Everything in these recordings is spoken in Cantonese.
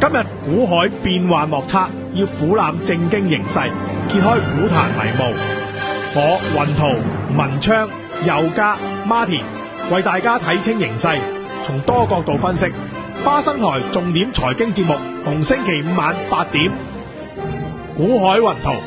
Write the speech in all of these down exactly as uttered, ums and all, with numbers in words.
今日股海變幻莫測，要俯瞰正經形勢，揭開股壇迷霧。我雲圖、文昌、佑嘉、Martin 為大家睇清形勢，從多角度分析。花生台重點財經節目，逢星期五晚八點，股海雲圖。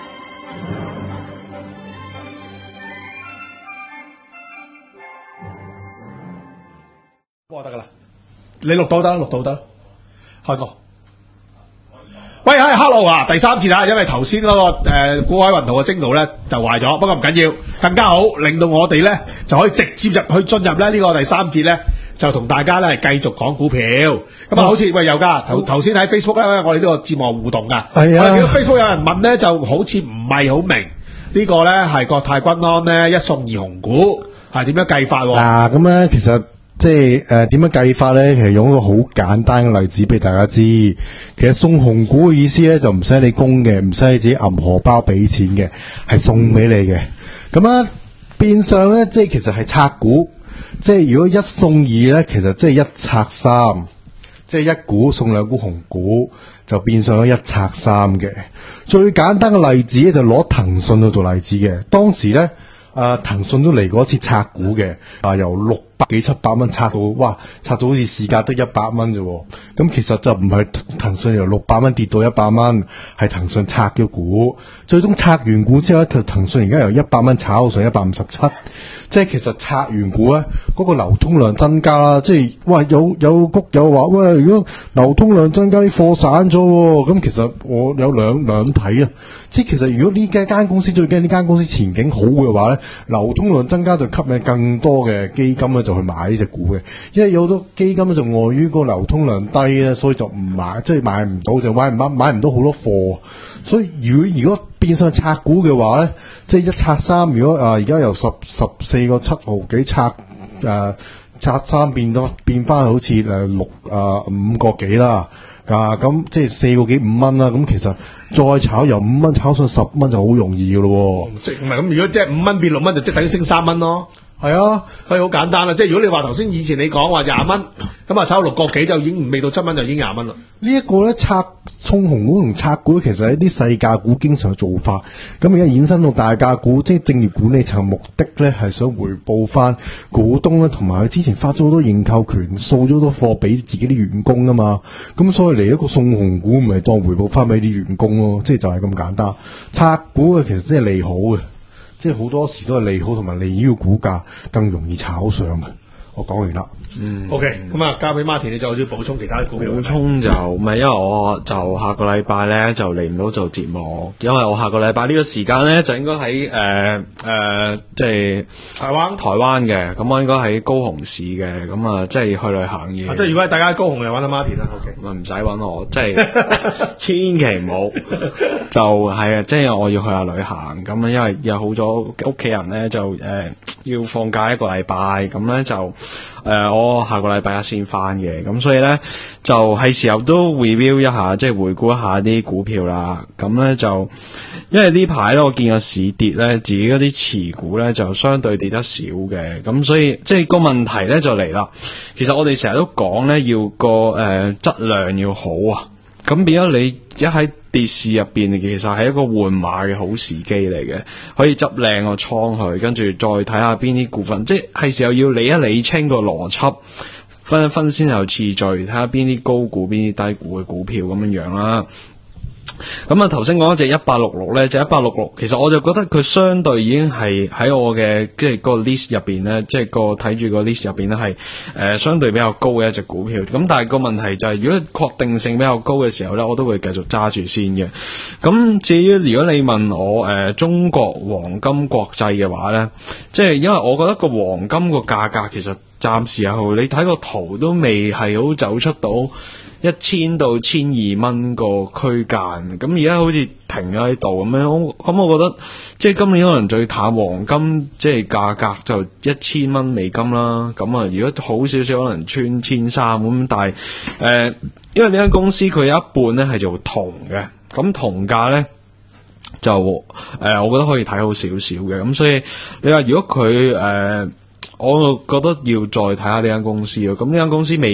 我得噶啦，你錄到得，錄到得，開個。喂，係 Hello 啊，第三節啊，因為頭先嗰個誒股海雲圖嘅精度咧就壞咗，不過唔緊要，更加好，令到我哋咧就可以直接入去進入咧呢個第三節咧，就同大家咧繼續講股票。咁啊，好似喂佑嘉頭頭先喺 Facebook 咧，我哋呢個節目互動噶，係啊，我見到 Facebook 有人問咧，就好似唔係好明呢個咧係國泰君安咧一送二紅股係點樣計法？ 嗱，咁咧其實。即係誒點樣計法咧？其實用一個好簡單嘅例子俾大家知。其實送紅股嘅意思咧，就唔使你供嘅，唔使你自己揞荷包俾錢嘅，係送俾你嘅。咁啊，變相咧，即係其實係拆股。即係如果一送二咧，其實即係一拆三，即係一股送兩股紅股，就變相咗一拆三嘅。最簡單嘅例子咧，就攞騰訊去做例子嘅。當時咧，啊騰訊都嚟過一次拆股嘅，啊由六百幾七百蚊拆到，哇！拆到好似市價得一百蚊啫。咁其實就唔係騰訊由六百蚊跌到一百蚊，係騰訊拆嘅股。最終拆完股之後咧，騰訊而家由一百蚊炒到上一百五十七。即係其實拆完股咧，嗰、那個流通量增加啦。即係哇，有有谷友話喂，如果流通量增加，啲貨散咗，咁其實我有兩兩睇啊。即係其實如果呢間公司最驚呢間公司前景好嘅話咧，流通量增加就吸引更多嘅基金咧就去買呢隻股嘅。因為有好多基金咧就礙於個流通量低咧，所以就唔買，即係買唔到就買唔買買唔到好多貨。所以如果如果變相拆股嘅話咧，即係一拆三，如果啊而家由十十四個七毫幾拆誒、啊、拆三變咗變翻好似誒六啊五個幾啦，啊咁即係四個幾五蚊啦，咁其實再炒由五蚊炒上十蚊就好容易噶咯。 即唔係咁，如果即係五蚊變六蚊，就即係等於升三蚊咯。係啊，可以好簡單啦。即係如果你話頭先以前你講話廿蚊，咁啊炒到六個幾就已經未到七蚊就已經廿蚊啦。 呢一個咧拆送紅股同拆股其實係一啲細價股經常做法，咁而家衍生到大價股，即係證券管理層目的咧係想回報翻股東咧，同埋佢之前發咗好多認購權，掃咗好多貨俾自己啲員工啊嘛，咁所以嚟一個送紅股咪當回報翻俾啲員工咯，即係就係咁簡單。拆股嘅其實真係利好嘅。即係好多時都係利好，同埋利呢個股價更容易炒上嘅。我講完啦。 嗯。O K，咁啊，交俾 Martin，你再要補充其他股票。 補充就唔係，因為我就下個禮拜咧就嚟唔到做節目，因為我下個禮拜呢個時間咧就應該喺誒誒，即係台灣台灣嘅，咁我應該喺高雄市嘅，咁啊即係去旅行嘅。 即係如果係大家喺高雄，就揾阿 Martin 啦。O K， 咁啊唔使揾我，即係千祈唔好，就係啊，即係我要去下旅行，咁啊因為有好咗屋企人咧就誒、呃、要放假一個禮拜，咁咧就誒、呃、我下個禮拜一先翻嘅，咁所以咧就係時候都 review 一下，即係回顧一下啲股票啦。咁咧就因為呢排咧我見個市跌咧，自己嗰啲持股咧就相對跌得少嘅，咁所以即係個問題咧就嚟啦。其實我哋成日都講咧要個誒質量要好啊，咁變咗你一喺跌市入邊，其實係一個換馬嘅好時機嚟嘅，可以執靚個倉去，跟住再睇下邊啲股份，即係時候要理一理清個邏輯，分一分先後次序，睇下邊啲高股邊啲低股嘅股票咁樣樣啦。咁啊，頭先講一隻一八六六咧，就一八六六，其實我就覺得佢相對已經係喺我嘅即係個 list 入邊咧，即係個睇住個 list 入邊咧係誒相對比較高嘅一隻股票。咁但係個問題就係、是，如果確定性比較高嘅時候咧，我都會繼續揸住先嘅。咁至於如果你問我誒、呃、中國黃金國際嘅話咧，即係因為我覺得個黃金個價格其實暫時又你睇個圖都未係好走出到一千到千二蚊個區間，咁而家好似停咗喺度咁樣，咁我覺得即係今年可能最淡黃金，即係價格就一千蚊美金啦。咁啊，如果好少少可能穿千三咁，但係誒、呃，因為呢間公司佢有一半咧係做銅嘅，咁銅價咧就誒、呃，我覺得可以睇好少少嘅。咁所以你話如果佢誒、呃，我覺得要再睇下呢間公司咯。咁呢間公司未。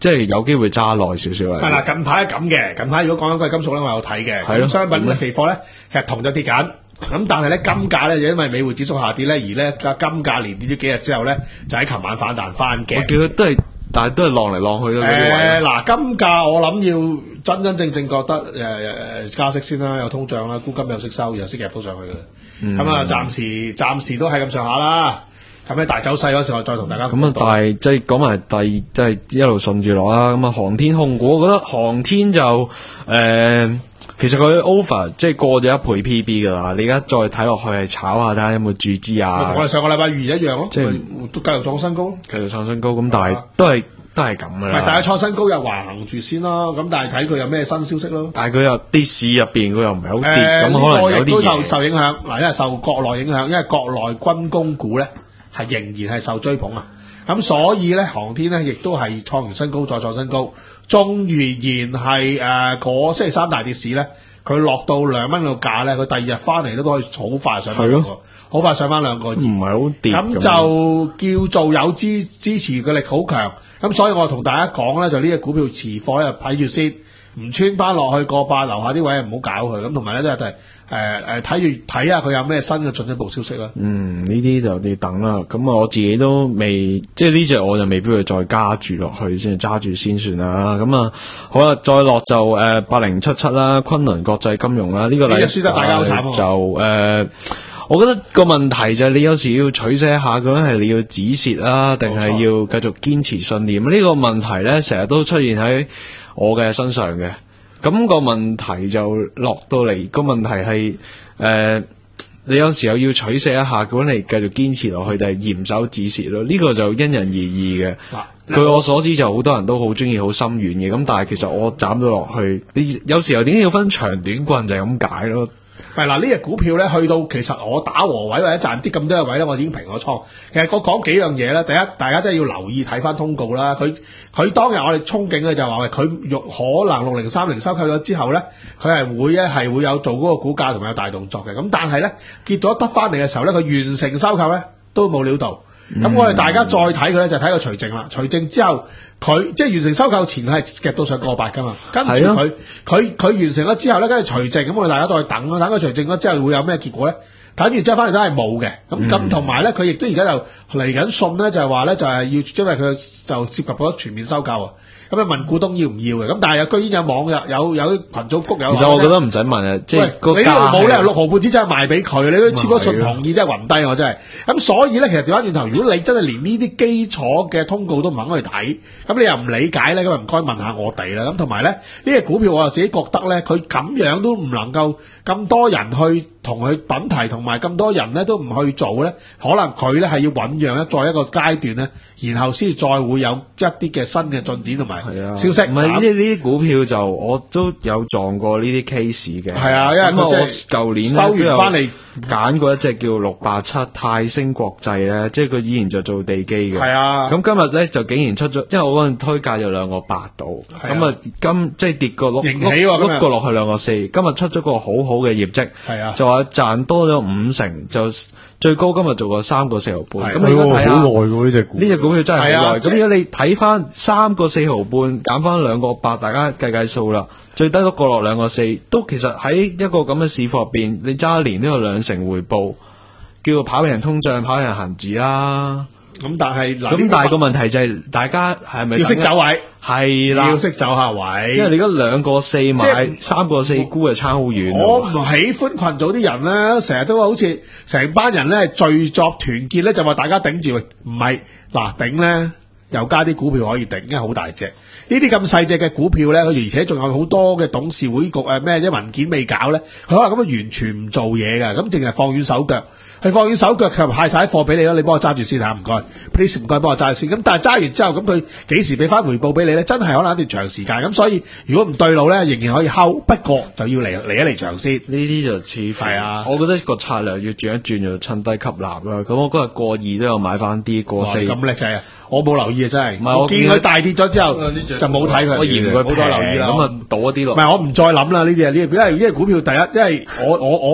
即係有機會揸耐少少係啦，近排係咁嘅，近排如果講緊貴金屬咧，我有睇嘅。 係咯咁商品咧期貨咧，其實銅就跌緊。咁但係咧金價咧，就因為美匯指數下跌咧，而咧金價連跌咗幾日之後咧，就喺琴晚反彈翻我嘅。 叫佢都係，但係都係浪嚟浪去咯。嗰啲位誒嗱，金價我諗要真真正正覺得誒誒加息先啦，有通脹啦，沽金有息收，有息夾都上去嘅啦。咁啊、暫時暫時都係咁上下啦。咁喺大走勢嗰時，我再同大家咁啊，但係即係講埋第二，即係一路順住落啦。咁啊，航天控股，我覺得航天就誒、呃其實佢 over 即係過咗一倍 P B 噶啦，你而家再睇落去係炒下睇下有冇注資啊。 同我哋上個禮拜預言一樣咯， 即係咪都繼續創新高咯。 繼續創新高，咁但係都係都係咁噶唔係， 啦。 但係創新高又橫行住先咯。咁但係睇佢有咩新消息咯。 但係佢又啲市入邊佢又唔係好跌， 誒咁、 呢個可能有亦都受啲嘢。 受影響。嗱，因為受國內影響，因為國內軍工股咧係仍然係受追捧啊。咁所以咧，航天咧亦都係創完新高再創新高。縱然係誒嗰星期三大跌市咧，佢落到兩蚊個價咧，佢第二日翻嚟都都可以好快上翻兩個，好快上翻兩個二。 唔係好跌咁就叫做有支支持嘅力好強。咁所以我同大家講咧，就呢隻股票持貨咧睇住先，唔穿翻落去過百樓下啲位唔好搞佢。咁同埋咧都係誒誒睇住睇下佢有咩新嘅進一步消息啦。 嗯，呢啲就要等啦。咁啊，我自己都未，即係呢只我就未必會再加住落去先，揸住先算啦。咁啊，好啦，再落就誒八零七七啦，昆侖國際金融啦，呢、這個禮呢隻輸得大家好慘喎就誒、呃，我覺得個問題就係你有時要取捨一下，究竟係你要止蝕啊，定係要繼續堅持信念？呢、這個問題咧，成日都出現喺我嘅身上嘅。咁、那個問題就落到嚟，個問題係誒、呃，你有時候要取捨一下，究竟你繼續堅持落去，定係嚴守止蝕咯？呢、這個就因人而異嘅。據我所知，就好多人都好中意好深遠嘅，咁但係其實我斬咗落去，你有時候點解要分長短棍就係咁解咯。 係嗱，呢隻股票咧，去到其實我打和位或者賺啲咁多嘅位咧，我已經平咗倉。其實我講幾樣嘢咧，第一，大家真係要留意睇翻通告啦。佢佢當日我哋憧憬咧就話喂，佢肉可能六零三零收購咗之後咧，佢係會咧係會有做嗰個股價同埋有大動作嘅。咁但係咧結咗得翻嚟嘅時候咧，佢完成收購咧都冇料到。咁、嗯、我哋大家再睇佢咧，就睇個除淨啦。除淨之後，佢即係完成收購前，佢係夾到上個八噶嘛。跟住佢佢佢完成咗之後咧，跟住除淨，咁我哋大家再等啦。等佢除淨咗之後會有咩結果咧？睇完之後翻嚟都係冇嘅。咁咁同埋咧，佢亦都而家就嚟緊信咧，就係話咧，就係要因為佢就涉及咗全面收購啊。咁啊問股東要唔要嘅？咁但係又居然有網友有有啲群組谷有。 其實我覺得唔使問啊，即係個價。 你呢度冇理由六毫半紙真係賣俾佢，你都簽咗信同意，真係暈低我真係。咁所以咧，其實調翻轉頭，如果你真係連呢啲基礎嘅通告都唔肯去睇，咁你又唔理解咧，咁啊唔該問下我哋啦。咁同埋咧，呢隻股票我自己覺得咧，佢咁樣都唔能夠咁多人去同佢品題，同埋咁多人咧都唔去做咧，可能佢咧係要醞釀一再一個階段咧，然後先再會有一啲嘅新嘅進展同埋消息。 唔係即係呢啲股票就我都有撞過呢啲 case 嘅。 係啊，因為咁我佢舊年收完翻嚟揀過一隻叫六八七泰星國際咧，即係佢以前就做地基嘅。 係啊， 咁今日咧就竟然出咗，因為我嗰陣推介咗兩個八度，咁啊今即係跌個碌碌碌過落去兩個四，今日出咗個好好嘅業績， 係啊， 就話賺多咗五成，就最高今日做過三個四毫半。咁你你睇下好耐喎呢隻股， 呢隻股票真係好耐。咁啊、 如果你睇翻三個四毫半減翻兩個八，大家計計數啦，最低都過落兩個四，都其實喺一個咁嘅市況入邊，你揸一年都有兩成回報，叫做跑贏通脹、跑贏恒指啦。 咁但係咁但係個問題就係、是、大家係咪要識走位？ 係啦， 要識走下位。 因為你而家兩個四買，三個四沽就差好遠。 我唔喜歡群組啲人咧，成日都好似成班人咧聚作團結咧，就話大家頂住。唔係嗱頂咧，又加啲股票可以頂，因為好大隻。呢啲咁細隻嘅股票咧，佢而且仲有好多嘅董事會局誒咩啲文件未搞咧，佢可能咁樣完全唔做嘢嘅，咁淨係放軟手腳。佢放軟手腳，佢派晒啲貨俾你啦，你幫我揸住先嚇，唔該，please 唔該幫我揸住先。咁但係揸完之後，咁佢幾時俾翻回報俾你咧？真係可能一段長時間。咁所以如果唔對路咧，仍然可以睺，不過就要嚟嚟一嚟長先。 呢啲就似乎係啊， 我覺得個策略要轉一轉，就趁低吸納啦。咁我嗰日過二都有買翻啲，過四咁叻仔啊！我冇留意啊，真係。 唔係我見佢大跌咗之後，就冇睇佢。 我嫌佢好多留意啦。 咁啊，倒一啲落。 唔係我唔再諗啦，呢啲啊呢，因為呢個股票第一，因為我我我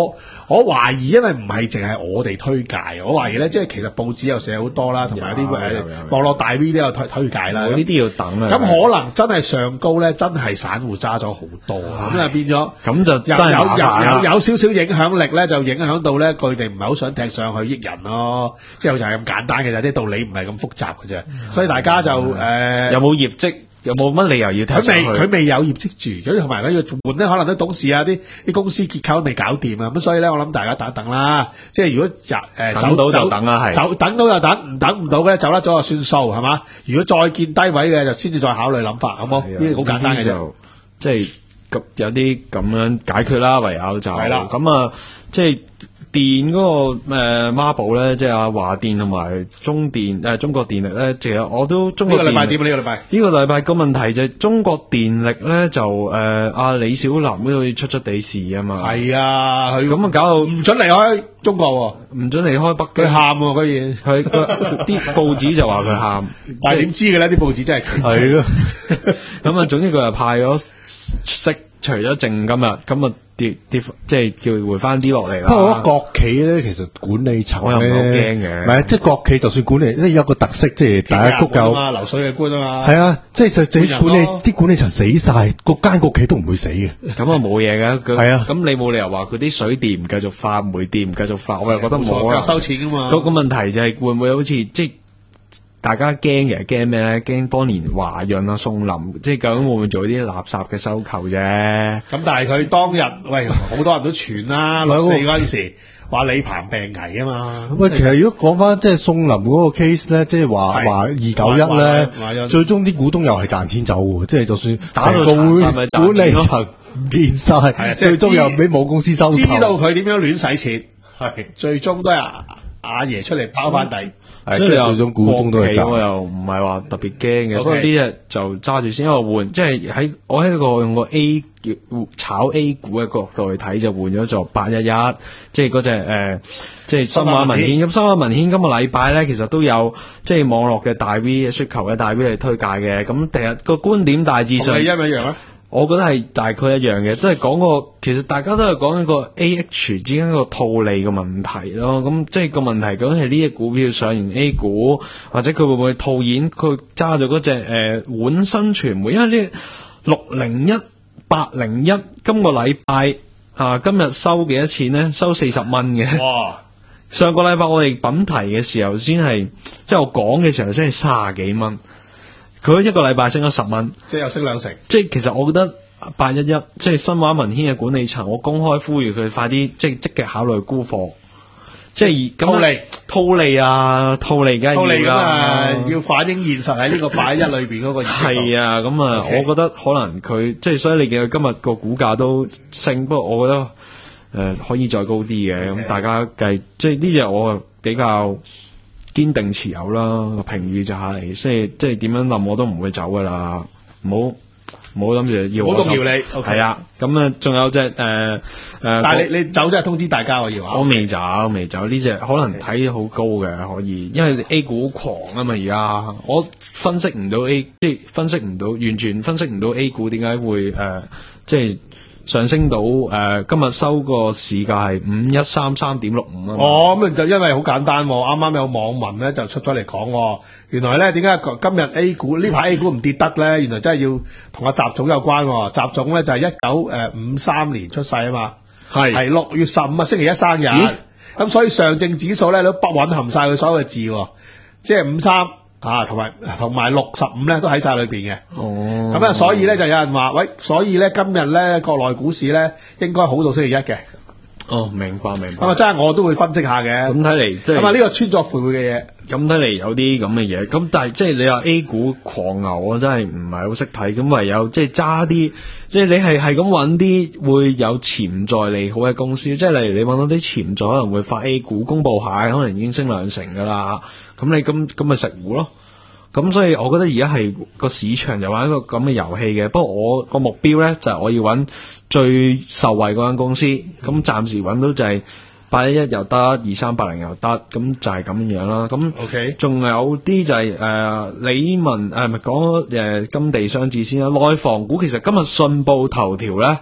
我懷疑因為唔係淨係我哋推介，我懷疑咧，即係其實報紙又寫好多啦，同埋啲誒有有有網絡大 V 都有推推介啦。 我呢啲要等啊。 咁可能真係上高咧，真係散戶揸咗好多，咁啊變咗咁就有真係麻煩有啦有有少少影響力咧，就影響到咧佢哋唔係好想踢上去益人咯，即係就係咁簡單嘅啫，啲道理唔係咁複雜嘅啫，所以大家就誒有冇業績？有冇乜理由要踢上佢未去？ 佢未有業績住，咁同埋佢要換咧，可能啲董事啊、啲啲公司結構都未搞掂啊，咁所以咧，我諗大家等一等啦。即係如果就誒等到就等啦係走等到就等，唔等唔到嘅咧，走甩咗就算數係嘛。如果再見低位嘅，就先至再考慮諗法，好冇？呢啲好簡單嘅啫。 就即係咁有啲咁樣解決啦，唯有就係啦咁啊，即係。電嗰、個誒孖寶咧，即係阿華電同埋中電誒、呃、中國電力咧，其實我都中國電呢個禮拜點啊？呢個禮拜呢個禮拜個問題就係中國電力咧就誒阿、呃、李小林都好似出出地事啊嘛， 係啊，佢咁啊搞到唔准離開中國喎， 唔准離開北佢京， 喊喎，居然佢佢啲報紙就話佢喊， 但係點知嘅咧？啲報紙真係佢係咯， 咁啊總之佢就派咗息除咗淨今日咁啊。跌跌即係叫回翻啲落嚟啦。 不過我覺得國企咧，其實管理層我又唔係好驚咧， 嘅唔係即係國企，就算管理，即係有一個特色，即係大家谷夠。 啊，流水嘅官啊嘛。 係啊，即係就就官人管理咯啲管理層死晒，個間國企都唔會死嘅。 咁啊冇嘢嘅，佢係啊咁你冇理由話佢啲水電唔繼續發，煤電唔繼續發，我又覺得冇啊。 冇收錢噶嘛。 個個問題就係會唔會好似即係大家驚嘅驚咩咧？驚當年華潤啊、宋林，即係究竟會唔會做啲垃圾嘅收購啫？ 咁但係佢當日喂好多人都傳啦，六四嗰陣時話李鵬病危啊嘛。 喂，其實如果講翻即係宋林嗰個 case 咧，即係話係話二九一華咧潤， 最終啲股東又係賺錢走喎，即係就算打到成個會殘晒咪賺管理錢咯層唔見晒， 啊即係知最終又俾母公司收購。 知道佢點樣亂使錢， 係最終都係阿阿爺出嚟拋翻底。 係跟住所以又最終股東都係賺。 國企我又唔係話特別驚嘅， OK 不過呢日就揸住先，因為換即係喺我喺個用個 A 炒 A 股嘅角度去睇，就換咗做八一一，即係嗰隻誒，即係新華文軒。咁新華文軒今個禮拜咧，其實都有即係網絡嘅大 V、雪球嘅大 V 嚟推介嘅。咁第日個觀點大致上同你一唔一樣啊？ 我覺得係大概一樣嘅，都係講個其實大家都係講一個 A H 之間一個套利嘅問題咯。咁即係個問題究竟係呢隻股票上完 A 股，或者佢會唔會套現佢揸咗嗰隻誒皖新傳媒？因為呢六零一八零一今個禮拜啊，今日收幾多錢呢？收四十蚊嘅。 哇！ 上個禮拜我哋品題嘅時候先係，即係我講嘅時候先係卅幾蚊。佢一個禮拜升咗十蚊， 即係又升兩成。 即係其實我覺得八一一即係新華文軒嘅管理層，我公開呼籲佢快啲即係積極考慮沽貨，即係咁套利套利啊，套利梗係套利咁要啊啦，， 要反映現實喺呢個八一一裏邊嗰個業績度。 係啊，咁啊 OK 我覺得可能佢即係所以你見佢今日個股價都升，不過我覺得誒、呃、可以再高啲嘅，咁 OK 大家計即係呢隻我比較堅定持有啦，評語就係、即係即係點樣冧我都唔會走噶啦，唔好唔好諗住要唔好我走動搖你，OK 係啊，咁啊仲有隻誒誒，呃但係你你走真係通知大家我要啊。 我未走未走呢只可能睇好高嘅可以，因為 A 股狂啊嘛而家，我分析唔到 A 即係分析唔到，完全分析唔到 A 股點解會誒、呃、即係上升到誒、呃、今日收個市價係五一三三點六五啊嘛。 哦，咁就因為好簡單喎，啱啱有網民咧就出咗嚟講喎，原來咧點解今日 A 股呢排 A 股唔跌得咧？原來真係要同阿習總有關喎。習總咧就係一九誒五三年出世啊嘛， 係係六月十五啊星期一生日，咁所以上證指數咧都不蘊含晒佢所有嘅字喎，即係五三啊，同埋同埋六十五咧都喺晒裏邊嘅。 哦， 咁啊，所以咧就有人話，喂，所以咧今日咧國內股市咧應該好到星期一嘅。 哦，明白明白。 咁啊，真係我都會分析下嘅。 咁睇嚟即係咁啊，呢個穿鑿附會嘅嘢。 咁睇嚟有啲咁嘅嘢，咁但係即係你話 A 股狂牛，我真係唔係好識睇，咁唯有即係揸啲，即係你係係咁揾啲會有潛在利好嘅公司，即係例如你揾到啲潛在可能會發 A 股公佈下，可能已經升兩成噶啦，咁你咁咁咪食糊咯。咁所以我覺得而家係個市場就玩一個咁嘅遊戲嘅，不過我個目標咧就係我要揾最受惠嗰間公司，咁暫時揾到就係八一一又得，二三八零又得，咁就係咁樣啦。咁 OK 仲有啲就係、是、誒、呃、李文誒咪講誒金地商志先啦。內房股其實今日信報頭條咧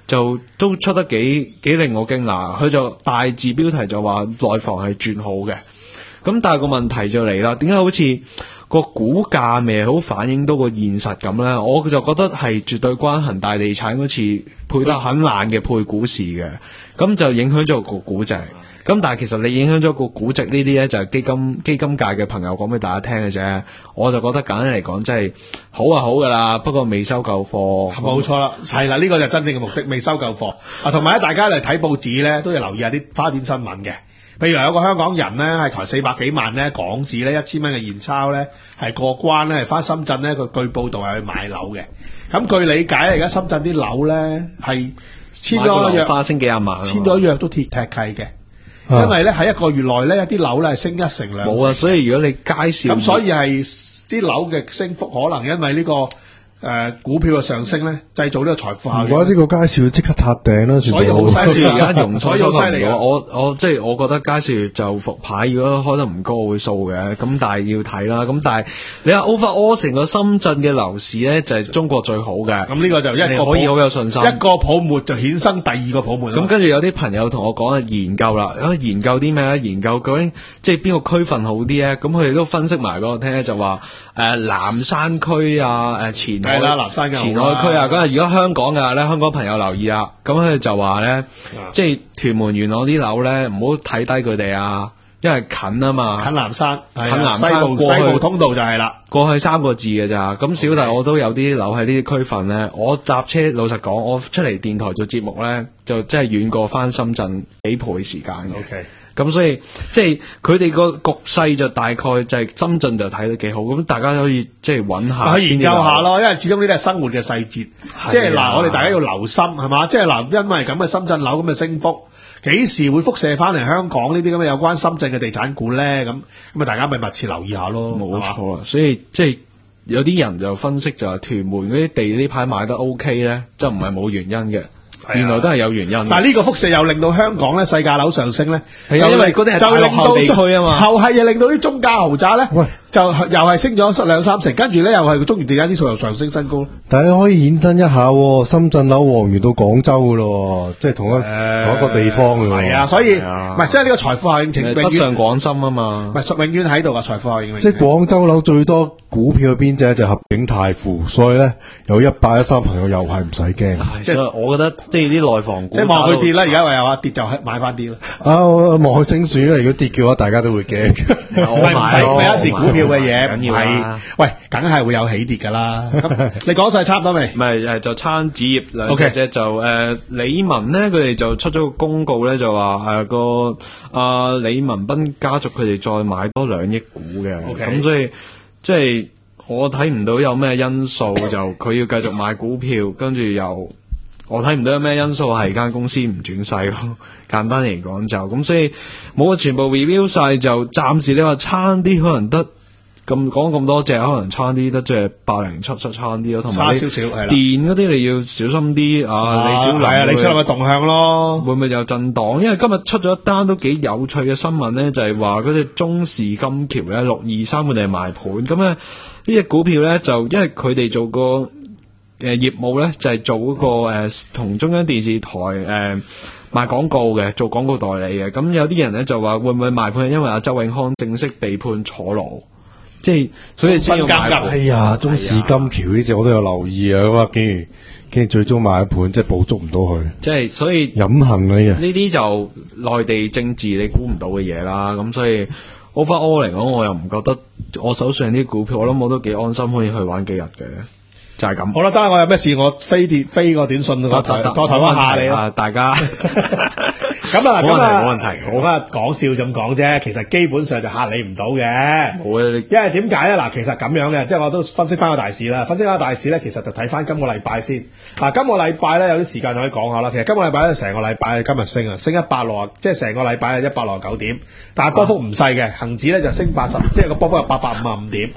就都出得幾幾令我驚訝。佢就大字標題就話內房係轉好嘅，咁但係個問題就嚟啦，點解好似個股價未好反映到個現實咁呢？我就覺得係絕對關恒大地產嗰次配得很爛嘅配股市嘅，咁就影響咗個估值。咁但係其實你影響咗個估值呢啲呢，就係基金基金界嘅朋友講俾大家聽嘅啫。我就覺得簡單嚟講，真係好啊好噶啦，不過未收夠貨。 冇錯啦，係啦，呢個就真正嘅目的，未收夠貨。啊，同埋咧，大家嚟睇報紙咧，都要留意下啲花邊新聞嘅。譬如有個香港人咧，係台四百幾萬咧港紙咧，一千蚊嘅現鈔咧，係過關咧，係翻深圳咧，佢據報道係去買樓嘅。咁據理解，而家深圳啲樓咧係簽咗約， 花升幾廿萬， 簽咗約都鐵踢契嘅。因為咧喺一個月內咧，一啲樓咧係升一成兩成。 冇啊，所以如果你介紹咁，所以係啲樓嘅升幅可能因為呢、這個誒、呃、股票嘅上升咧，製造呢個財富效應。 如果呢個佳兆業即刻塌頂啦， 所以好犀利而家融所以好犀利啊！ 我我即係我覺得佳兆業就復牌，如果開得唔高，我會掃嘅。咁但係要睇啦。咁但係你話 overall 成個深圳嘅樓市咧，就係、是、中國最好嘅。 咁呢個就一個可以好有信心。 一個泡沫就衍生第二個泡沫。 咁跟住有啲朋友同我講研究啦，研究啲咩咧？研究究竟即係邊個區份好啲咧？咁佢哋都分析埋俾我聽咧，就話誒、呃、南山區啊，誒前海係啦，南山嘅前海區啊。咁啊，如果香港嘅咧，香港朋友留意啦。咁佢就話咧，即係屯門元朗啲樓咧，唔好睇低佢哋啊，因為近啊嘛， 近南山， 近南山西部過去西部通道就係啦。 過去三個字嘅咋。咁小弟我都有啲樓喺呢啲區份咧，我搭車老實講，我出嚟電台做節目咧，就真係遠過翻深圳幾倍時間嘅。 OK。 咁所以即係佢哋個局勢就大概就係深圳就睇得幾好，咁大家可以即係揾下去研究下咯，因為始終呢啲係生活嘅細節，即係嗱，我哋大家要留心係嘛，即係嗱，因為咁嘅深圳樓咁嘅升幅，幾時會輻射翻嚟香港呢啲咁嘅有關深圳嘅地產股咧？咁咁啊，大家咪密切留意下咯。 冇錯啊，所以即係有啲人就分析就係屯門嗰啲地呢排買得 OK 咧，即係唔係冇原因嘅。原來都係有原因， 但係呢個輻射又令到香港咧細價樓上升咧， 就因為嗰啲係大落後地區啊嘛， 後係又令到啲中價豪宅咧，就又係升咗兩三成，跟住咧又係中原地產指數又上升新高。 但係你可以衍生一下，深圳樓旺完到廣州噶咯，即係同一、呃、同一個地方嘅。 係啊，所以唔係即係呢個財富效應， 北上廣深啊嘛， 唔係永遠喺度噶財富效應。 即係廣州樓最多股票嘅邊隻就合景泰富，所以咧有一百一三朋友又係唔使驚。 即係我覺得即係啲內房股， 即係望佢跌啦，而家話又話跌就買翻啲啦。 啊，望佢升樹啦，如果跌嘅話，大家都會驚。 唔係唔使，咪一時股票嘅嘢唔係，喂，梗係會有起跌噶啦。你講晒差唔多未？ 唔係誒，就餐紙業兩隻啫，就誒李文咧，佢哋就出咗個公告咧，就話誒個阿李文斌家族佢哋再買多兩億股嘅，咁所以即係我睇唔到有咩因素就佢要繼續買股票，跟住又我睇唔到有咩因素係間公司唔轉勢咯。簡單嚟講就咁，所以冇全部 review 晒，就暫時你話差啲可能得。咁講咁多隻，可能差啲得即係八零七七差啲咯，同埋差少少係啦。 電嗰啲你要小心啲啊！李小龍係啊，李小龍嘅動向咯， 會唔會有震盪？因為今日出咗一單都幾有趣嘅新聞咧，就係話嗰隻中視金橋咧六二三佢哋賣盤，咁咧呢隻股票咧就因為佢哋做個誒業務咧就係、是、做嗰、那個誒同、呃、中央電視台誒、呃、賣廣告嘅，做廣告代理嘅。咁有啲人咧就話會唔會賣盤？因為阿周永康正式被判坐牢。即係所以先要買。 哎呀，中視金橋呢隻我都有留意啊，咁啊，竟然竟然最終買一盤，即係捕捉唔到佢。 即係所以隱行啊！呢啲就內地政治你估唔到嘅嘢啦。咁所以 overall 嚟講，我又唔覺得我手上啲股票，我諗我都幾安心可以去玩幾日嘅。就係、是、咁。 好啦，得啦，我有咩事我飛碟飛個短信，我台多台灣下你啦， 大家。 咁啊，咁啊， 冇問題， 我啊講笑咁講啫，其實基本上就嚇你唔到嘅。 冇啊， 因為點解咧？嗱，其實咁樣嘅，即係我都分析翻個大市啦。分析翻個大市咧，其實就睇翻今個禮拜先。嗱，今個禮拜咧有啲時間就可以講下啦。其實今個禮拜咧成個禮拜今日升啊，升一百六啊，即係成個禮拜係一百六十九點，但係波幅唔細嘅。恒指咧就升八十，即係個波幅有八百五十五點。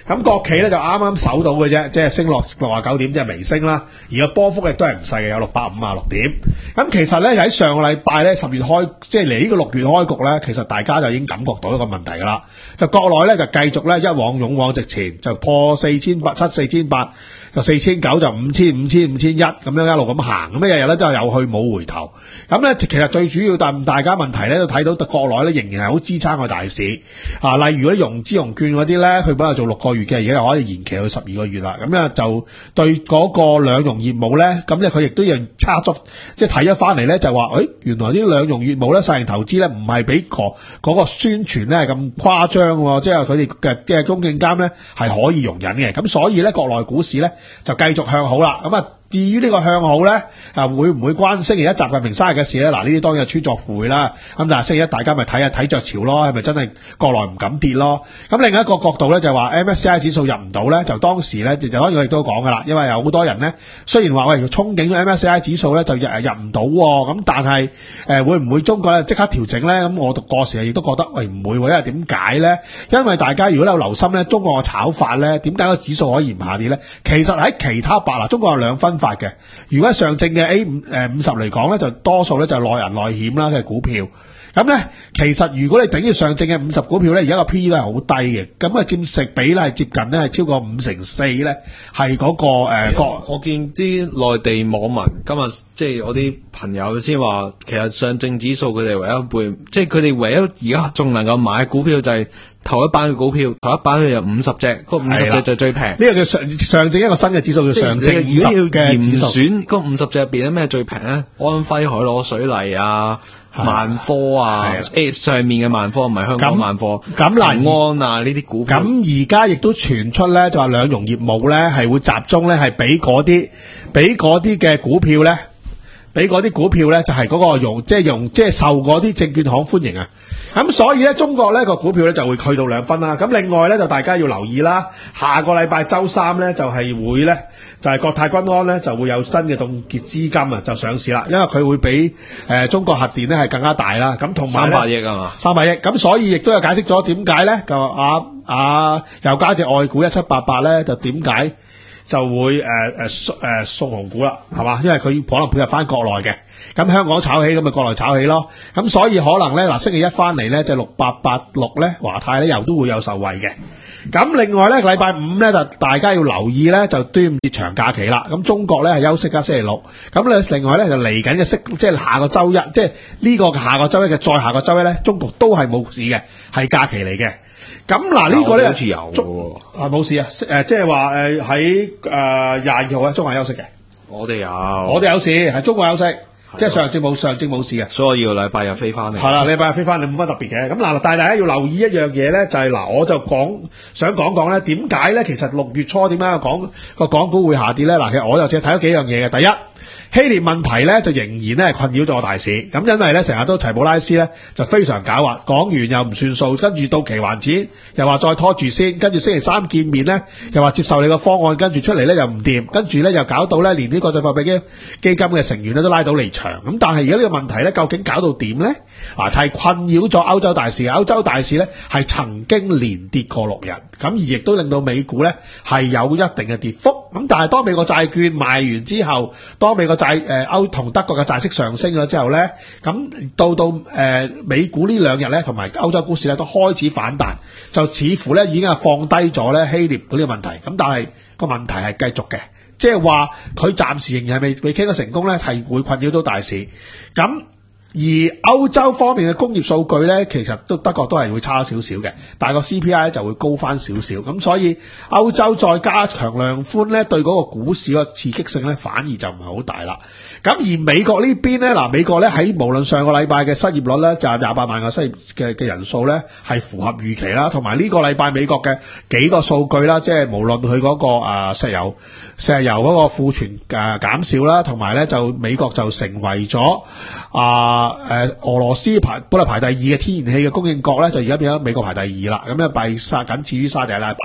咁國企咧就啱啱守到嘅啫，即係升落六十九點，即係微升啦。而個波幅亦都係唔細嘅，有六百五十六點。咁其實咧喺上個禮拜咧十月開，即係嚟呢個六月開局咧，其實大家就已經感覺到一個問題㗎啦。就國內咧就繼續咧一往勇往直前，就破四千八七四千八，就四千九就五千五千五千一咁樣一路咁行，咁日日咧都係有去冇回頭。咁咧其實最主要但大家問題咧都睇到國內咧仍然係好支撐個大市啊。例如嗰啲融資融券嗰啲咧，佢本來做六個月嘅，而家又可以延期去十二個月啦。咁咧就對嗰個兩融業務咧，咁咧佢亦都要差足，即係睇咗翻嚟咧就話，誒、哎、原來啲兩融業務咧，細型投資咧唔係比嗰嗰個宣傳咧係咁誇張喎，即係佢哋嘅嘅公證監咧係可以容忍嘅。咁所以咧國內股市咧就繼續向好啦。咁啊至於呢個向好咧，啊會唔會關星期一習近平生日嘅事咧？嗱，呢啲當然係穿鑿附會啦。咁但係星期一大家咪睇下睇着潮咯，係咪真係國內唔敢跌咯？咁另一個角度咧就話 M S C I 指數入唔到咧，就當時咧就當然我亦都講噶啦，因為有好多人咧雖然話喂憧憬 M S C I 指數咧就入入唔到喎，咁但係誒、呃、會唔會中國咧即刻調整咧？咁我過時亦都覺得喂唔會喎，因為點解咧？因為大家如果有留心咧，中國嘅炒法咧點解個指數可以唔下跌咧？其實喺其他白嗱，中國有兩分法嘅。如果上證嘅 A 五誒五十嚟講咧，就多數咧就內銀內險啦嘅股票。咁咧，其實如果你頂住上證嘅五十股票咧，而家個 P E 都係好低嘅，咁啊佔食比咧係接近咧係超過五成四咧，係嗰個誒國。 我見啲內地網民今日即係我啲朋友先話，其實上證指數佢哋唯一會，即係佢哋唯一而家仲能夠買股票就係頭一班嘅股票，頭一班佢有五十隻，嗰五十隻就最平。呢個叫上上證一個新嘅指數叫上證五十嘅指數。 嚴選嗰五十隻入邊咧咩最平咧？安徽海螺水泥啊。萬科啊，誒上面嘅萬科唔係香港萬科， 咁嗱安啊呢啲股票， 咁而家亦都傳出咧，就話兩融業務咧係會集中咧係俾嗰啲俾嗰啲嘅股票咧，俾嗰啲股票咧就係嗰個融即係融即係受嗰啲證券行歡迎啊。咁所以咧，中國咧個股票咧就會去到兩分啦。咁另外咧就大家要留意啦，下個禮拜周三咧就係會咧就係國泰君安咧就會有新嘅凍結資金啊，就上市啦。因為佢會比誒中國核電咧係更加大啦。咁同埋三百億啊嘛， 三百億。咁所以亦都有解釋咗點解咧，就啊啊又加隻外股一七八八咧，就點解就會誒誒誒送紅股啦，係嘛？因為佢可能配合翻國內嘅。咁香港炒起，咁咪國內炒起咯。咁所以可能咧，嗱星期一翻嚟咧，就六八八六咧，華泰咧又都會有受惠嘅。咁另外咧，禮拜五咧就大家要留意咧，就端午節長假期啦。咁中國咧係休息㗎，星期六。咁咧另外咧就嚟緊嘅息，即係下個週一，即係呢個下個週一嘅再下個週一咧，中國都係冇市嘅，係假期嚟嘅。咁嗱呢個咧， 好似有喎， 啊冇事啊，誒即係話誒喺誒廿二號咧，中國休息嘅。 我哋有， 我哋有事，係中國休息。即係上證冇上證冇事嘅， 所以我要禮拜日飛翻嚟。 係啦，禮拜日飛翻嚟冇乜特別嘅。咁嗱，但係大家要留意一樣嘢咧，就係、是、嗱，我就講想講講咧，點解咧？其實六月初點解講個港股會下跌咧？嗱，其實我就只係睇咗幾樣嘢嘅。第一，希臘問題咧就仍然咧係困擾咗個大市。咁因為咧成日都齊普拉斯咧就非常狡猾，講完又唔算數，跟住到期還錢又話再拖住先，跟住星期三見面咧又話接受你個方案，跟住出嚟咧又唔掂，跟住咧又搞到咧連呢個國際貨幣基基金嘅成員咧都拉到離場。咁但係而家呢個問題咧究竟搞到點咧？啊，係困擾咗歐洲大市。歐洲大市咧係曾經連跌過六日，咁而亦都令到美股咧係有一定嘅跌幅。咁但係當美國債券賣完之後，當美國債誒歐同德國嘅債息上升咗之後咧，咁到到誒、呃、美股呢兩日咧，同埋歐洲股市咧都開始反彈，就似乎咧已經係放低咗咧希臘嗰啲問題。咁但係個問題係繼續嘅，即係話佢暫時仍然係未未傾得成功咧，係會困擾到大市。咁而歐洲方面嘅工業數據咧，其實都德國都係會差少少嘅，但係個 C P I 就會高翻少少，咁所以歐洲再加強量寬咧，對嗰個股市個刺激性咧，反而就唔係好大啦。咁而美國呢邊咧，嗱美國咧喺無論上個禮拜嘅失業率咧，就係廿八萬個失業嘅嘅人數咧，係符合預期啦，同埋呢個禮拜美國嘅幾個數據啦，即係無論佢嗰個啊石油石油嗰個庫存誒減少啦，同埋咧就美國就成為咗啊。啊，誒，俄羅斯排本來排第二嘅天然氣嘅供應國咧，就而家變咗美國排第二啦。咁咧，弊沙僅次於沙地阿拉伯嘅。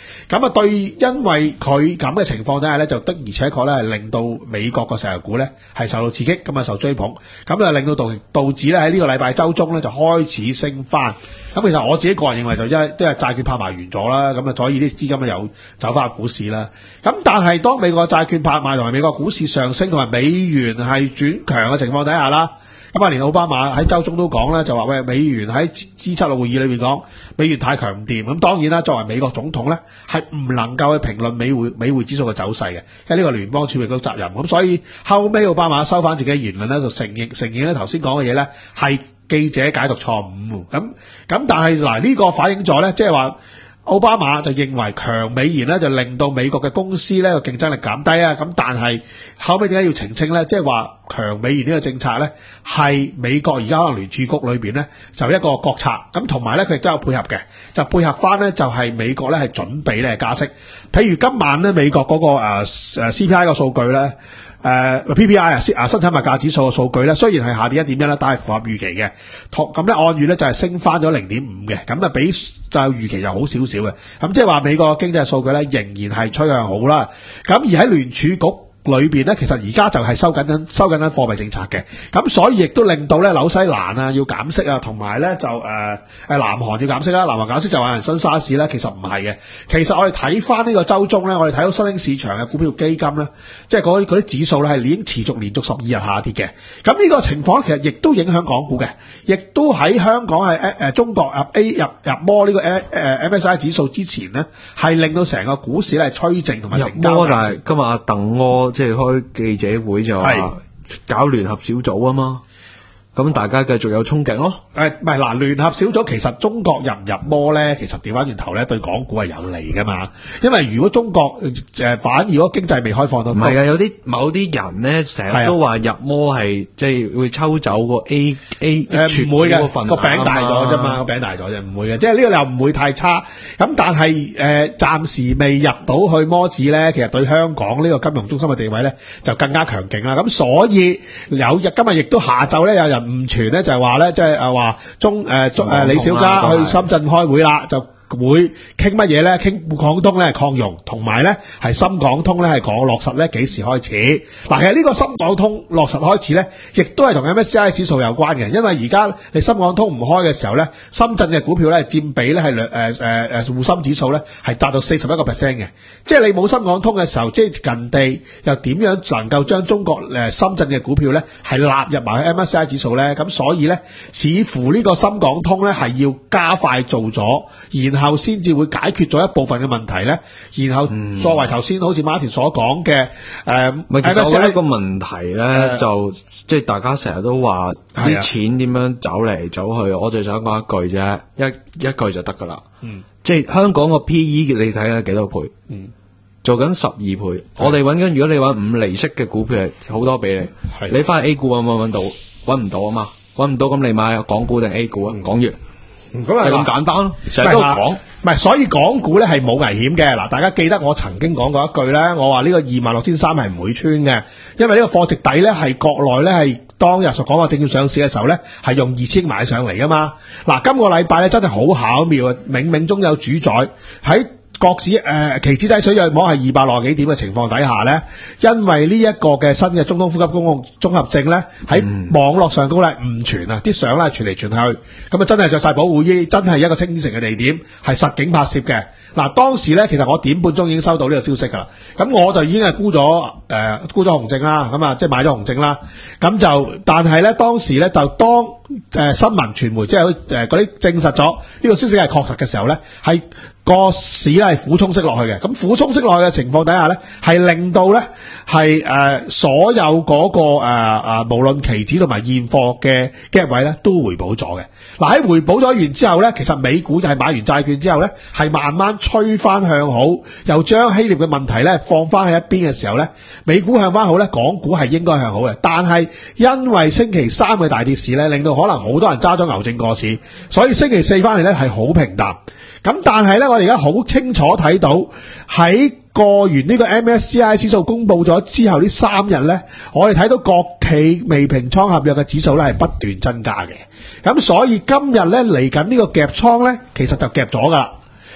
咁啊對，因為佢咁嘅情況底下咧，就的而且確咧係令到美國個石油股咧係受到刺激，咁啊受追捧，咁就令到道道指咧喺呢個禮拜週中咧就開始升翻。咁其實我自己個人認為就因為都係債券拍賣完咗啦，咁啊所以啲資金咧又走翻股市啦。咁但係當美國債券拍賣同埋美國股市上升同埋美元係轉強嘅情況底下啦，咁啊連奧巴馬喺週中都講咧，就話喂美元喺 G 七 六會議裏面講美元太強唔掂。咁當然啦，作為美國總統咧係唔能夠去評論美匯美匯指數嘅走勢嘅，因為呢個聯邦儲備局責任。咁所以後尾奧巴馬收翻自己嘅言論咧，就承認承認咧頭先講嘅嘢咧係記者解讀錯誤。咁咁但係嗱呢個反映咗咧，即係話奧巴馬就認為強美元咧就令到美國嘅公司咧個競爭力減低啊。咁但係後尾點解要澄清咧？即係話強美元呢個政策咧係美國而家可能聯儲局裏邊咧就一個國策。咁同埋咧佢亦都有配合嘅，就配合翻咧就係美國咧係準備咧加息。譬如今晚咧美國嗰、那個誒誒、呃、C P I 個數據咧。誒、呃、P P I 啊，啊生產物價指數嘅數據咧，雖然係下跌一點一啦，但係符合預期嘅。咁咧按月咧就係升翻咗零點五嘅，咁啊比就預期就好少少嘅。咁即係話美國經濟數據咧仍然係趨向好啦。咁而喺聯儲局裏邊咧，其實而家就係收緊緊收緊緊貨幣政策嘅，咁所以亦都令到咧紐西蘭啊要減息啊，同埋咧就誒誒、呃、南韓要減息啦。南韓減息就話人新沙士咧，其實唔係嘅。其實我哋睇翻呢個週中咧，我哋睇到新興市場嘅股票基金咧，即係嗰啲嗰啲指數咧係已經持續連續十二日下跌嘅。咁呢個情況其實亦都影響港股嘅，亦都喺香港係誒誒中國入 A 入入摩呢個誒誒 M S I 指數之前咧，係令到成個股市咧係趨靜同埋成交。 入摩，但係今日阿鄧柯即係開記者會就話搞聯合小組啊嘛，咁大家繼續有衝擊咯。 誒唔係嗱，聯合小組其實中國入唔入摩咧，其實調翻轉頭咧對港股係有利噶嘛。因為如果中國誒、呃、反而如果經濟未開放到，唔係啊，有啲某啲人咧成日都話入摩係即係會抽走個 A A 誒唔會嘅，個餅餅大咗啫嘛，個餅大咗啫，唔會嘅。即係呢個又唔會太差。咁但係誒、呃、暫時未入到去摩指咧，其實對香港呢個金融中心嘅地位咧就更加強勁啦。咁所以有日今日亦都下晝咧有人誤傳咧就係話咧即係誒話中誒中誒李小加去深圳開會啦，就會傾乜嘢咧？傾滬港通咧擴容，同埋咧係深港通咧係講落實咧幾時開始？嗱，其實呢個深港通落實開始咧，亦都係同 M S C I 指數有關嘅，因為而家你深港通唔開嘅時候咧，深圳嘅股票咧佔比咧係兩誒誒誒滬深指數咧係達到四十一個 percent 嘅，即係你冇深港通嘅時候，即係近地又點樣能夠將中國誒深圳嘅股票咧係納入埋去 M S C I 指數咧？咁所以咧，似乎呢個深港通咧係要加快做咗，然後先至會解決咗一部分嘅問題咧，然後作為頭先好似 Martin 所講嘅誒， 唔係其實我覺得個問題咧、呃，就即係大家成日都話啲錢點樣走嚟走去，我就想講一句啫，一一句就得噶啦。嗯，即係香港個 P E 你睇下幾多倍？嗯，做緊十二倍，我哋揾緊，如果你揾五厘息嘅股票係好多俾你，你翻去 A 股揾唔揾到？揾唔到啊嘛，揾唔到咁你買港股定 A 股啊？講完。咁就咁簡單咯，成日都講， 唔係，所以港股咧係冇危險嘅。嗱，大家記得我曾經講過一句咧，我話呢個二萬六千三係唔會穿嘅，因為呢個貨值底咧係國內咧係當日所講話證券上市嘅時候咧係用二千買上嚟噶嘛。嗱，今個禮拜咧真係好巧妙啊，冥冥中有主宰喺。國指誒、呃、期指低水約摸係二百六十幾點嘅情況底下咧，因為呢一個嘅新嘅中東呼吸公共綜合症咧喺網絡上高咧誤傳啊，啲相咧傳嚟傳去，咁啊真係着晒保護衣，真係一個清城嘅地點，係實景拍攝嘅。嗱，當時咧其實我點半鐘已經收到呢個消息㗎啦，咁我就已經係沽咗誒沽咗紅證啦，咁啊即係買咗紅證啦，咁就但係咧當時咧就當誒、呃、新聞傳媒即係誒嗰啲證實咗呢個消息係確實嘅時候咧，係個市咧係俯衝式落去嘅，咁俯衝式落去嘅情況底下咧，係令到咧係誒所有嗰、那個誒誒、呃、無論期指同埋現貨嘅 gap 位咧都回補咗嘅。嗱，喺回補咗完之後咧，其實美股就係買完債券之後咧，係慢慢吹翻向好，又將希臘嘅問題咧放翻喺一邊嘅時候咧，美股向翻好咧，港股係應該向好嘅。但係因為星期三嘅大跌市咧，令到可能好多人揸咗牛證過市，所以星期四翻嚟咧係好平淡。咁但係咧，我哋而家好清楚睇到喺過完呢個 M S C I 指數公布咗之後呢三日咧，我哋睇到國企未平倉合約嘅指數咧係不斷增加嘅。咁所以今日咧嚟緊呢個夾倉咧，其實就夾咗噶啦。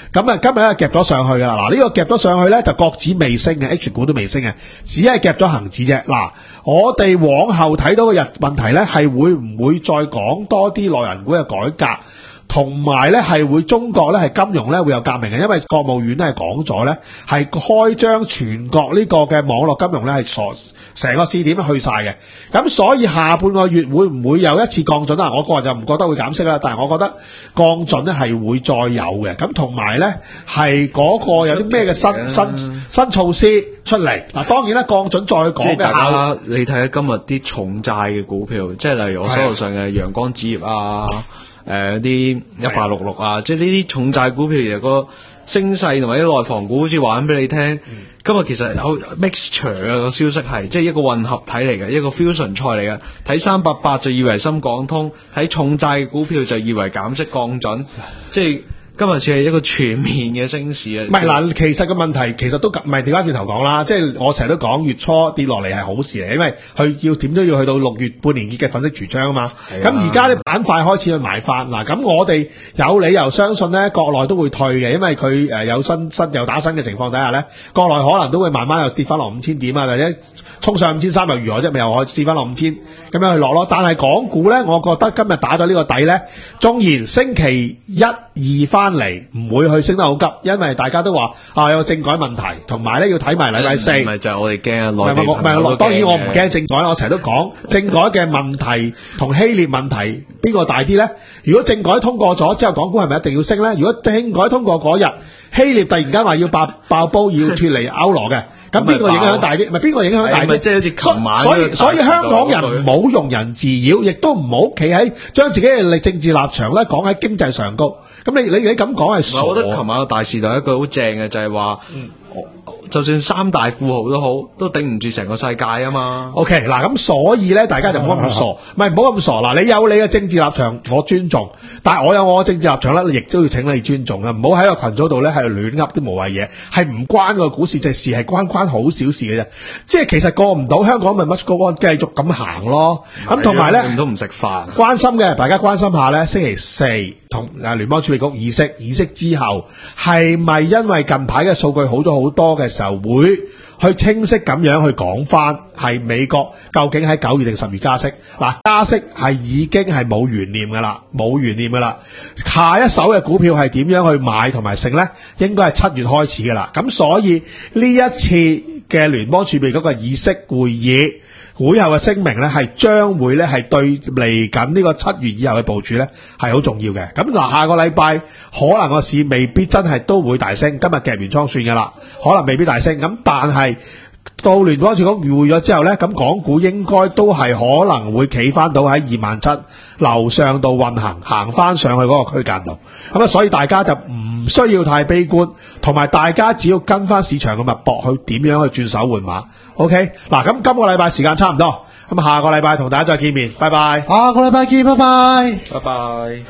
咁啊今日咧夾咗上去噶啦，嗱、這、呢個夾咗上去咧就國指未升嘅 ，H 股都未升嘅，只係夾咗恒指啫。嗱，我哋往後睇到嘅日問題咧係會唔會再講多啲內銀股嘅改革？同埋咧係會中國咧係金融咧會有革命嘅，因為國務院咧係講咗咧係開張全國呢個嘅網絡金融咧係所成個試點去晒嘅，咁所以下半個月會唔會有一次降準啊？我個人就唔覺得會減息啦，但係我覺得降準咧係會再有嘅，咁同埋咧係嗰個有啲咩嘅新新新措施出嚟嗱，當然啦降準再講嘅即係大家你睇下今日啲重債嘅股票，即係例如我手頭上嘅陽光紙業啊。誒啲一八六六啊，即係呢啲重債股票，其實個升勢同埋啲內房股，好似話緊俾你聽。嗯、今日其實有 mixture 嘅個消息係，即係一個混合體嚟嘅，一個 fusion 賽嚟嘅。睇三八八就以為深港通，睇重債嘅股票就以為減息降準，即係。今日似係一個全面嘅升市啊！ 唔係嗱，其實個問題其實都唔係調翻轉頭講啦，即係我成日都講月初跌落嚟係好事嚟，因為佢要點都要去到六月半年結嘅粉飾櫥窗啊嘛。咁而家啲板塊開始去買翻嗱，咁我哋有理由相信咧，國內都會退嘅，因為佢誒有新新又打新嘅情況底下咧，國內可能都會慢慢又跌翻落五千點啊，或者衝上五千三又如何啫？咪又可以跌翻落五千咁樣去落咯。但係港股咧，我覺得今日打咗呢個底咧，縱然星期一二翻嚟唔會去升得好急，因為大家都話啊有政改問題，同埋咧要睇埋禮拜四。唔係就係我哋驚啊，內地唔係當然我唔驚政改，我成日都講政改嘅問題同希臘問題邊個大啲咧？如果政改通過咗之後，港股係咪一定要升咧？如果政改通過嗰日，希臘突然間話要爆爆煲要脱離歐羅嘅，咁邊個影響大啲？咪邊個影響大啲？ 即係好似琴晚所以所以香港人唔好庸人自擾，亦都唔好企喺將自己嘅政治立場咧講喺經濟上高。咁你你你咁講係傻。 我覺得琴晚個大時代一句好正嘅就係話，嗯、就算三大富豪都好，都頂唔住成個世界啊嘛。 OK， 嗱咁所以咧，大家就唔好咁傻，唔係唔好咁傻。嗱，你有你嘅政治立場，我尊重，但係我有我嘅政治立場咧，亦都要請你尊重啊！唔好喺個群組度咧喺度亂噏啲無謂嘢，係唔關個股市隻事，係關關好小事嘅啫。即係其實過唔到香港咪 must go on 繼續咁行咯。咁同埋咧， 都唔食飯。關心嘅，大家關心下咧，星期四同誒聯邦儲備局議息，議息之後係咪因為近排嘅數據好咗好多嘅時候，會去清晰咁樣去講翻係美國究竟喺九月定十月加息？嗱，加息係已經係冇懸念噶啦，冇懸念噶啦。下一手嘅股票係點樣去買同埋升呢？應該係七月開始噶啦。咁所以呢一次嘅聯邦儲備局嘅議息會議會後嘅聲明咧，係將會咧係對嚟緊呢個七月以後嘅部署咧係好重要嘅。咁嗱，下個禮拜可能個市未必真係都會大升，今日夾完倉算噶啦，可能未必大升。咁但係到聯邦儲局議會咗之後咧，咁港股應該都係可能會企翻到喺二萬七樓上度運行，行翻上去嗰個區間度。咁啊，所以大家就唔需要太悲觀，同埋大家只要跟翻市場嘅脈搏去點樣去轉手換馬。OK， 嗱，咁今個禮拜時間差唔多，咁下個禮拜同大家再見面，拜拜。 下個禮拜見，拜拜， 拜拜。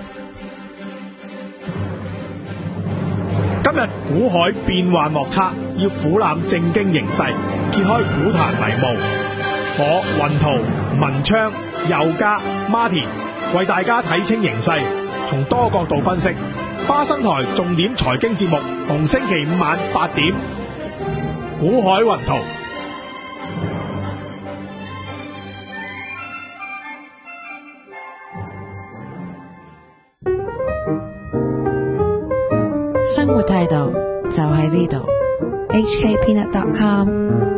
今日股海變幻莫測，要俯瞰正經形勢，揭開股壇迷霧。我雲圖、文昌、佑嘉、Martin 為大家睇清形勢，從多角度分析。花生台重點財經節目，逢星期五晚八點，股海雲圖。 生活態度就喺呢度。H K Peanut dot com